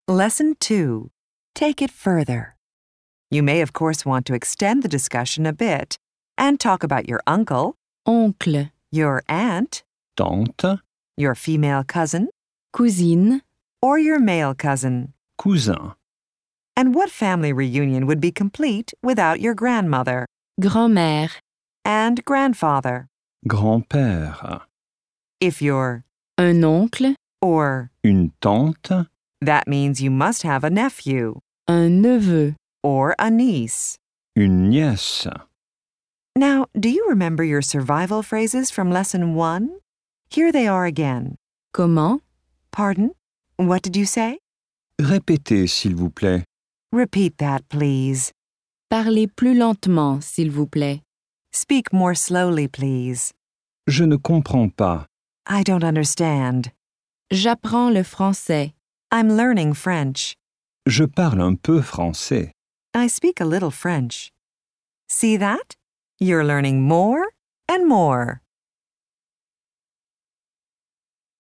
Lesson 2. Take it further. You may, of course, want to extend the discussion a bit and talk about your uncle, oncle, your aunt, tante, your female cousin, cousine, or your male cousin. cousin, And what family reunion would be complete without your grandmother grand-mère, and grandfather? grand-père, If you're un oncle, or, une tante, that means you must have a nephew un neveu, or a niece. une nièce. Now, do you remember your survival phrases from Lesson 1? Here they are again. comment, Pardon? What did you say? Répétez, s'il vous plaît. Repeat that, please. parlez plus lentement, s'il vous plaît. Speak more slowly, please. Je ne comprends pas. I don't understand. J'apprends le français. I'm learning French. Je parle un peu français. I speak a little French. See that? You're learning more and more.